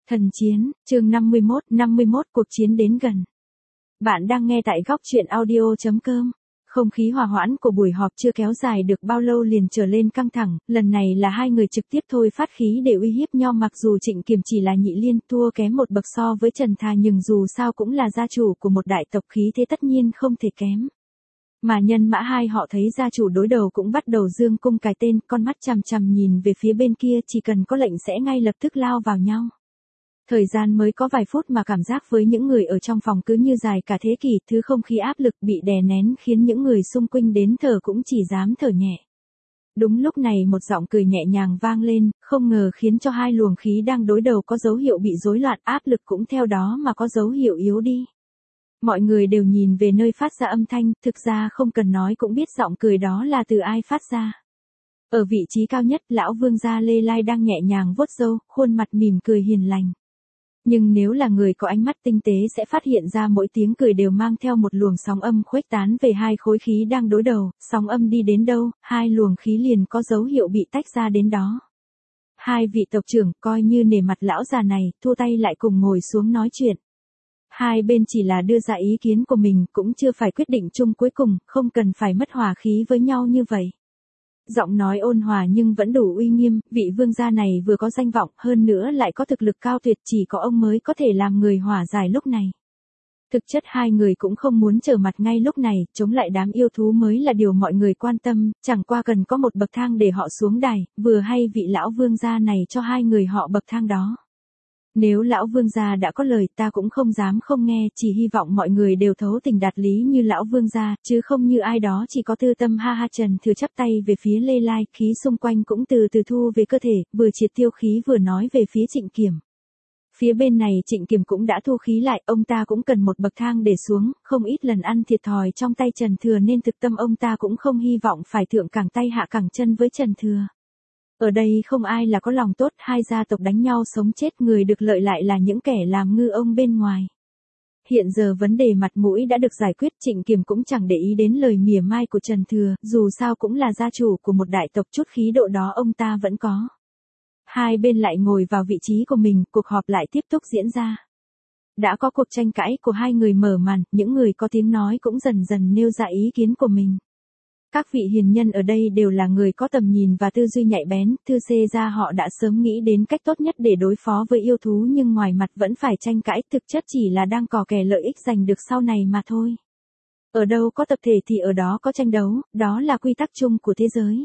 Thần chiến, chương 51, cuộc chiến đến gần. Bạn đang nghe tại góc truyện audio.com. Không khí hòa hoãn của buổi họp chưa kéo dài được bao lâu liền trở lên căng thẳng, lần này là hai người trực tiếp thôi phát khí để uy hiếp nhau, mặc dù Trịnh Kiềm chỉ là nhị liên thua kém một bậc so với Trần Thà, nhưng dù sao cũng là gia chủ của một đại tộc, khí thế tất nhiên không thể kém. Mà nhân mã hai họ thấy gia chủ đối đầu cũng bắt đầu dương cung cài tên, con mắt chằm chằm nhìn về phía bên kia, chỉ cần có lệnh sẽ ngay lập tức lao vào nhau. Thời gian mới có vài phút mà cảm giác với những người ở trong phòng cứ như dài cả thế kỷ, thứ không khí áp lực bị đè nén khiến những người xung quanh đến thở cũng chỉ dám thở nhẹ. Đúng lúc này một giọng cười nhẹ nhàng vang lên, không ngờ khiến cho hai luồng khí đang đối đầu có dấu hiệu bị rối loạn, áp lực cũng theo đó mà có dấu hiệu yếu đi. Mọi người đều nhìn về nơi phát ra âm thanh, thực ra không cần nói cũng biết giọng cười đó là từ ai phát ra. Ở vị trí cao nhất, lão vương gia Lê Lai đang nhẹ nhàng vuốt râu, khuôn mặt mỉm cười hiền lành. Nhưng nếu là người có ánh mắt tinh tế sẽ phát hiện ra mỗi tiếng cười đều mang theo một luồng sóng âm khuếch tán về hai khối khí đang đối đầu, sóng âm đi đến đâu, hai luồng khí liền có dấu hiệu bị tách ra đến đó. Hai vị tộc trưởng coi như nể mặt lão già này, thua tay lại cùng ngồi xuống nói chuyện. Hai bên chỉ là đưa ra ý kiến của mình, cũng chưa phải quyết định chung cuối cùng, không cần phải mất hòa khí với nhau như vậy. Giọng nói ôn hòa nhưng vẫn đủ uy nghiêm, vị vương gia này vừa có danh vọng, hơn nữa lại có thực lực cao tuyệt, chỉ có ông mới có thể làm người hòa giải lúc này. Thực chất hai người cũng không muốn trở mặt ngay lúc này, chống lại đám yêu thú mới là điều mọi người quan tâm, chẳng qua cần có một bậc thang để họ xuống đài, vừa hay vị lão vương gia này cho hai người họ bậc thang đó. Nếu lão vương gia đã có lời, ta cũng không dám không nghe, chỉ hy vọng mọi người đều thấu tình đạt lý như lão vương gia, chứ không như ai đó chỉ có tư tâm. Ha ha. Trần Thừa chắp tay về phía Lê Lai, khí xung quanh cũng từ từ thu về cơ thể, vừa triệt tiêu khí vừa nói về phía Trịnh Kiềm. Phía bên này Trịnh Kiềm cũng đã thu khí lại, ông ta cũng cần một bậc thang để xuống, không ít lần ăn thiệt thòi trong tay Trần Thừa nên thực tâm ông ta cũng không hy vọng phải thượng cẳng tay hạ cẳng chân với Trần Thừa. Ở đây không ai là có lòng tốt, hai gia tộc đánh nhau sống chết, người được lợi lại là những kẻ làm ngư ông bên ngoài. Hiện giờ vấn đề mặt mũi đã được giải quyết, Trịnh Kiềm cũng chẳng để ý đến lời mỉa mai của Trần Thừa, dù sao cũng là gia chủ của một đại tộc, chút khí độ đó ông ta vẫn có. Hai bên lại ngồi vào vị trí của mình, cuộc họp lại tiếp tục diễn ra. Đã có cuộc tranh cãi của hai người mở màn, những người có tiếng nói cũng dần dần nêu ra ý kiến của mình. Các vị hiền nhân ở đây đều là người có tầm nhìn và tư duy nhạy bén, thư xê ra họ đã sớm nghĩ đến cách tốt nhất để đối phó với yêu thú, nhưng ngoài mặt vẫn phải tranh cãi, thực chất chỉ là đang cò kè lợi ích giành được sau này mà thôi. Ở đâu có tập thể thì ở đó có tranh đấu, đó là quy tắc chung của thế giới.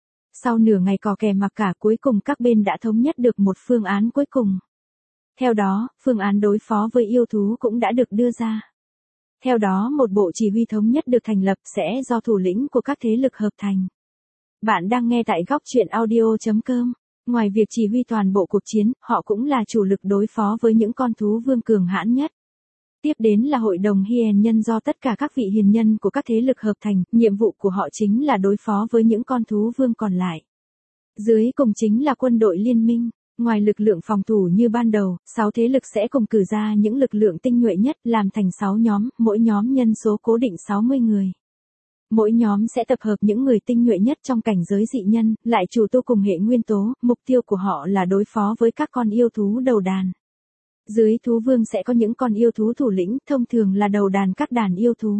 Sau nửa ngày cò kè mặc cả, cuối cùng các bên đã thống nhất được một phương án cuối cùng. Theo đó, phương án đối phó với yêu thú cũng đã được đưa ra. Theo đó một bộ chỉ huy thống nhất được thành lập, sẽ do thủ lĩnh của các thế lực hợp thành. Bạn đang nghe tại góc truyện audio.com. Ngoài việc chỉ huy toàn bộ cuộc chiến, họ cũng là chủ lực đối phó với những con thú vương cường hãn nhất. Tiếp đến là hội đồng hiền nhân do tất cả các vị hiền nhân của các thế lực hợp thành, nhiệm vụ của họ chính là đối phó với những con thú vương còn lại. Dưới cùng chính là quân đội liên minh. Ngoài lực lượng phòng thủ như ban đầu, 6 thế lực sẽ cùng cử ra những lực lượng tinh nhuệ nhất, làm thành 6 nhóm, mỗi nhóm nhân số cố định 60 người. Mỗi nhóm sẽ tập hợp những người tinh nhuệ nhất trong cảnh giới dị nhân, lại chủ tu cùng hệ nguyên tố, mục tiêu của họ là đối phó với các con yêu thú đầu đàn. Dưới thú vương sẽ có những con yêu thú thủ lĩnh, thông thường là đầu đàn các đàn yêu thú.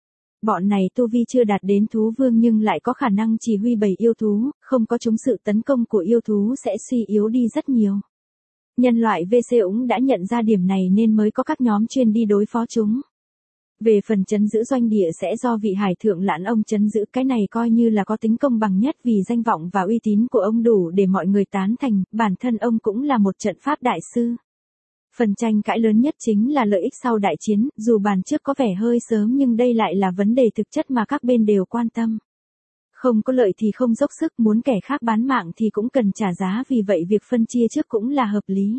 Bọn này tu vi chưa đạt đến thú vương nhưng lại có khả năng chỉ huy bầy yêu thú, không có chúng sự tấn công của yêu thú sẽ suy yếu đi rất nhiều. Nhân loại VC cũng đã nhận ra điểm này nên mới có các nhóm chuyên đi đối phó chúng. Về phần trấn giữ doanh địa sẽ do vị hải thượng lãn ông trấn giữ, cái này coi như là có tính công bằng nhất vì danh vọng và uy tín của ông đủ để mọi người tán thành, bản thân ông cũng là một trận pháp đại sư. Phần tranh cãi lớn nhất chính là lợi ích sau đại chiến, dù bàn trước có vẻ hơi sớm nhưng đây lại là vấn đề thực chất mà các bên đều quan tâm. Không có lợi thì không dốc sức, muốn kẻ khác bán mạng thì cũng cần trả giá, vì vậy việc phân chia trước cũng là hợp lý.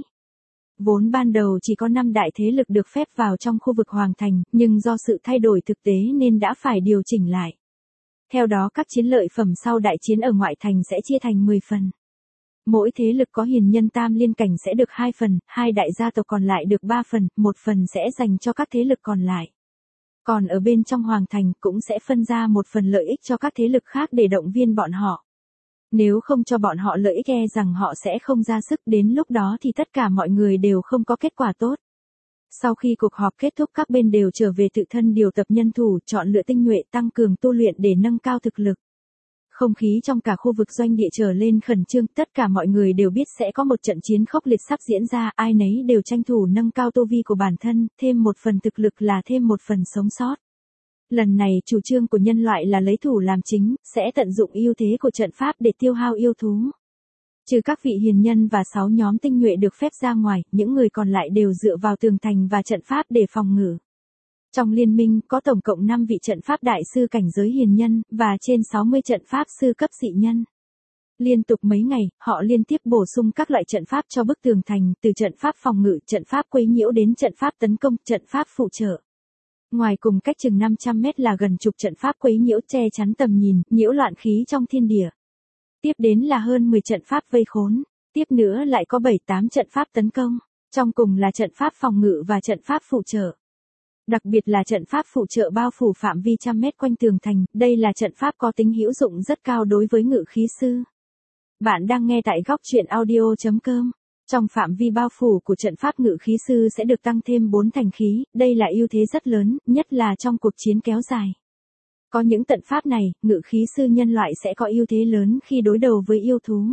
Vốn ban đầu chỉ có 5 đại thế lực được phép vào trong khu vực Hoàng Thành, nhưng do sự thay đổi thực tế nên đã phải điều chỉnh lại. Theo đó các chiến lợi phẩm sau đại chiến ở ngoại thành sẽ chia thành 10 phần. Mỗi thế lực có hiền nhân tam liên cảnh sẽ được 2 phần, 2 đại gia tộc còn lại được 3 phần, 1 phần sẽ dành cho các thế lực còn lại. Còn ở bên trong Hoàng Thành cũng sẽ phân ra một phần lợi ích cho các thế lực khác để động viên bọn họ. Nếu không cho bọn họ lợi ích e rằng họ sẽ không ra sức, đến lúc đó thì tất cả mọi người đều không có kết quả tốt. Sau khi cuộc họp kết thúc, các bên đều trở về tự thân điều tập nhân thủ, chọn lựa tinh nhuệ, tăng cường tu luyện để nâng cao thực lực. Không khí trong cả khu vực doanh địa trở lên khẩn trương, tất cả mọi người đều biết sẽ có một trận chiến khốc liệt sắp diễn ra, ai nấy đều tranh thủ nâng cao tu vi của bản thân, thêm một phần thực lực là thêm một phần sống sót. Lần này chủ trương của nhân loại là lấy thủ làm chính, sẽ tận dụng ưu thế của trận pháp để tiêu hao yêu thú. Trừ các vị hiền nhân và 6 nhóm tinh nhuệ được phép ra ngoài, những người còn lại đều dựa vào tường thành và trận pháp để phòng ngự. Trong liên minh có tổng cộng 5 vị trận pháp đại sư cảnh giới hiền nhân, và trên 60 trận pháp sư cấp dị nhân. Liên tục mấy ngày, họ liên tiếp bổ sung các loại trận pháp cho bức tường thành, từ trận pháp phòng ngự, trận pháp quấy nhiễu đến trận pháp tấn công, trận pháp phụ trợ. Ngoài cùng cách chừng 500 mét là gần chục trận pháp quấy nhiễu che chắn tầm nhìn, nhiễu loạn khí trong thiên địa. Tiếp đến là hơn 10 trận pháp vây khốn, tiếp nữa lại có 7-8 trận pháp tấn công, trong cùng là trận pháp phòng ngự và trận pháp phụ trợ. Đặc biệt là trận pháp phụ trợ bao phủ phạm vi trăm mét quanh tường thành, đây là trận pháp có tính hữu dụng rất cao đối với ngự khí sư. Bạn đang nghe tại góc truyện audio.com. Trong phạm vi bao phủ của trận pháp, ngự khí sư sẽ được tăng thêm 4 thành khí, đây là ưu thế rất lớn, nhất là trong cuộc chiến kéo dài. Có những trận pháp này, ngự khí sư nhân loại sẽ có ưu thế lớn khi đối đầu với yêu thú.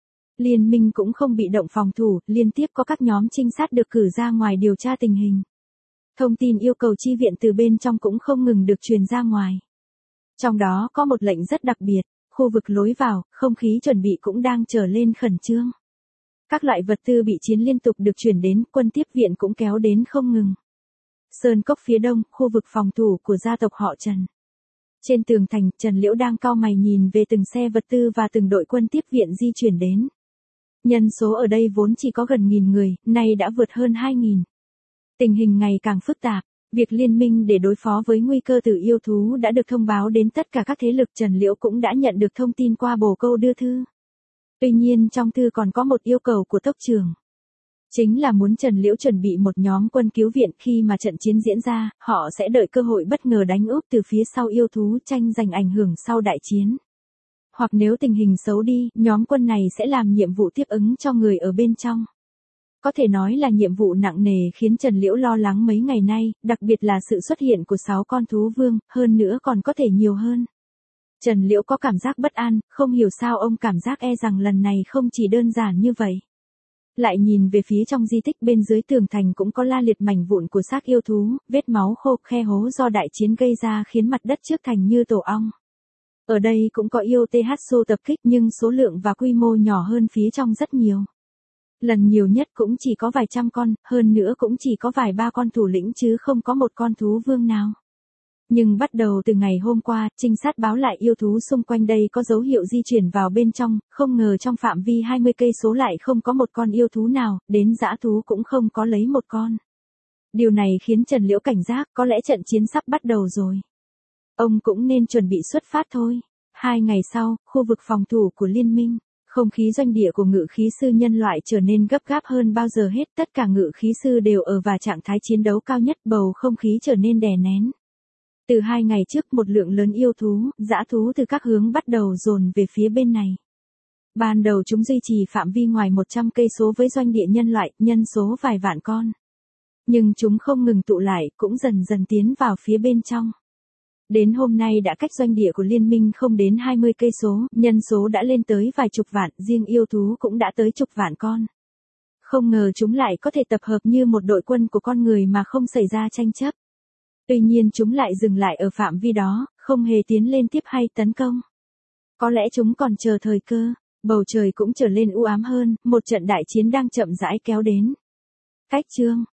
Liên minh cũng không bị động phòng thủ, liên tiếp có các nhóm trinh sát được cử ra ngoài điều tra tình hình. Thông tin yêu cầu chi viện từ bên trong cũng không ngừng được truyền ra ngoài. Trong đó có một lệnh rất đặc biệt, khu vực lối vào, không khí chuẩn bị cũng đang trở lên khẩn trương. Các loại vật tư bị chiến liên tục được chuyển đến, quân tiếp viện cũng kéo đến không ngừng. Sơn cốc phía đông, khu vực phòng thủ của gia tộc họ Trần. Trên tường thành, Trần Liễu đang cau mày nhìn về từng xe vật tư và từng đội quân tiếp viện di chuyển đến. Nhân số ở đây vốn chỉ có gần 1000 người, nay đã vượt hơn 2000. Tình hình ngày càng phức tạp, việc liên minh để đối phó với nguy cơ từ yêu thú đã được thông báo đến tất cả các thế lực. Trần Liễu cũng đã nhận được thông tin qua bồ câu đưa thư. Tuy nhiên trong thư còn có một yêu cầu của tốc trưởng. Chính là muốn Trần Liễu chuẩn bị một nhóm quân cứu viện, khi mà trận chiến diễn ra, họ sẽ đợi cơ hội bất ngờ đánh úp từ phía sau yêu thú, tranh giành ảnh hưởng sau đại chiến. Hoặc nếu tình hình xấu đi, nhóm quân này sẽ làm nhiệm vụ tiếp ứng cho người ở bên trong. Có thể nói là nhiệm vụ nặng nề khiến Trần Liễu lo lắng mấy ngày nay, đặc biệt là sự xuất hiện của 6 con thú vương, hơn nữa còn có thể nhiều hơn. Trần Liễu có cảm giác bất an, không hiểu sao ông cảm giác e rằng lần này không chỉ đơn giản như vậy. Lại nhìn về phía trong di tích bên dưới tường thành cũng có la liệt mảnh vụn của xác yêu thú, vết máu khô, khe hố do đại chiến gây ra khiến mặt đất trước thành như tổ ong. Ở đây cũng có yêu THSO tập kích nhưng số lượng và quy mô nhỏ hơn phía trong rất nhiều. Lần nhiều nhất cũng chỉ có vài trăm con, hơn nữa cũng chỉ có vài ba con thủ lĩnh chứ không có một con thú vương nào. Nhưng bắt đầu từ ngày hôm qua, trinh sát báo lại yêu thú xung quanh đây có dấu hiệu di chuyển vào bên trong, không ngờ trong phạm vi 20 cây số lại không có một con yêu thú nào, đến dã thú cũng không có lấy một con. Điều này khiến Trần Liễu cảnh giác, có lẽ trận chiến sắp bắt đầu rồi. Ông cũng nên chuẩn bị xuất phát thôi. 2 ngày sau, khu vực phòng thủ của liên minh, không khí doanh địa của ngự khí sư nhân loại trở nên gấp gáp hơn bao giờ hết, tất cả ngự khí sư đều ở vào trạng thái chiến đấu cao nhất, bầu không khí trở nên đè nén. Từ 2 ngày trước, một lượng lớn yêu thú, dã thú từ các hướng bắt đầu dồn về phía bên này. Ban đầu chúng duy trì phạm vi ngoài 100 cây số với doanh địa nhân loại, nhân số vài vạn con. Nhưng chúng không ngừng tụ lại, cũng dần dần tiến vào phía bên trong. Đến hôm nay đã cách doanh địa của liên minh không đến 20 cây số, nhân số đã lên tới vài chục vạn, riêng yêu thú cũng đã tới chục vạn con. Không ngờ chúng lại có thể tập hợp như một đội quân của con người mà không xảy ra tranh chấp. Tuy nhiên chúng lại dừng lại ở phạm vi đó, không hề tiến lên tiếp hay tấn công. Có lẽ chúng còn chờ thời cơ, bầu trời cũng trở lên u ám hơn, một trận đại chiến đang chậm rãi kéo đến. Cách chương